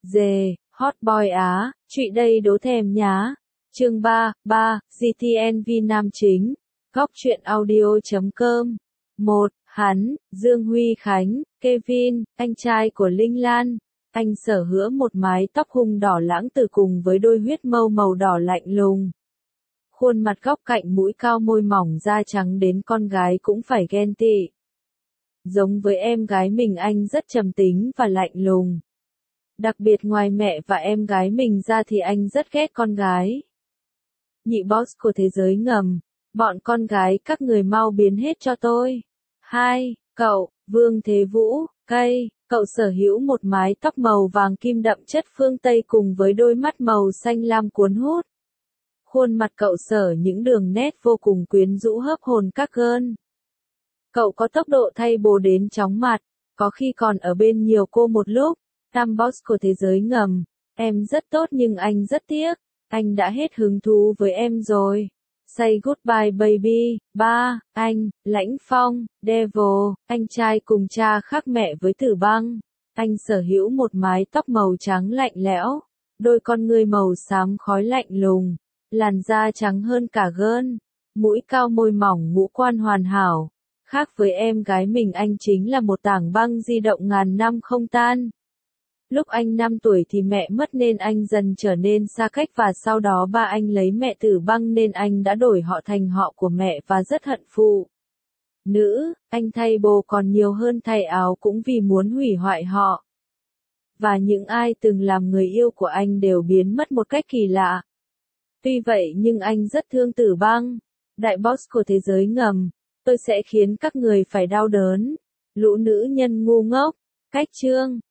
Dề, hot boy Á, trụy đây đố thèm nhá. Chương 3, GTNV nam chính. Góc truyện audio.com. 1. Hắn, Dương Huy Khánh, Kevin, anh trai của Linh Lan. Anh sở hữu một mái tóc hung đỏ lãng tử cùng với đôi huyết mâu màu đỏ lạnh lùng. Khuôn mặt góc cạnh mũi cao môi mỏng da trắng đến con gái cũng phải ghen tị. Giống với em gái mình anh rất trầm tính và lạnh lùng. Đặc biệt ngoài mẹ và em gái mình ra thì anh rất ghét con gái. Nhị boss của thế giới ngầm, bọn con gái các người mau biến hết cho tôi. 2. Cậu, Vương Thế Vũ, cây, cậu sở hữu một mái tóc màu vàng kim đậm chất phương Tây cùng với đôi mắt màu xanh lam cuốn hút. Khuôn mặt cậu sở những đường nét vô cùng quyến rũ hớp hồn các girl. Cậu có tốc độ thay bồ đến chóng mặt, có khi còn ở bên nhiều cô một lúc. Tam boss của thế giới ngầm, em rất tốt nhưng anh rất tiếc, anh đã hết hứng thú với em rồi. Say goodbye baby. 3. Anh, Lãnh Phong, Devil, anh trai cùng cha khác mẹ với Tử Băng. Anh sở hữu một mái tóc màu trắng lạnh lẽo, đôi con ngươi màu xám khói lạnh lùng, làn da trắng hơn cả gơn, mũi cao môi mỏng ngũ quan hoàn hảo. Khác với em gái mình anh chính là một tảng băng di động ngàn năm không tan. Lúc anh 5 tuổi thì mẹ mất nên anh dần trở nên xa cách và sau đó ba anh lấy mẹ Tử Băng nên anh đã đổi họ thành họ của mẹ và rất hận phụ. Nữ, anh thay bồ còn nhiều hơn thay áo cũng vì muốn hủy hoại họ. Và những ai từng làm người yêu của anh đều biến mất một cách kỳ lạ. Tuy vậy nhưng anh rất thương Tử Băng. Đại boss của thế giới ngầm, tôi sẽ khiến các người phải đau đớn. Lũ nữ nhân ngu ngốc. Cách chương.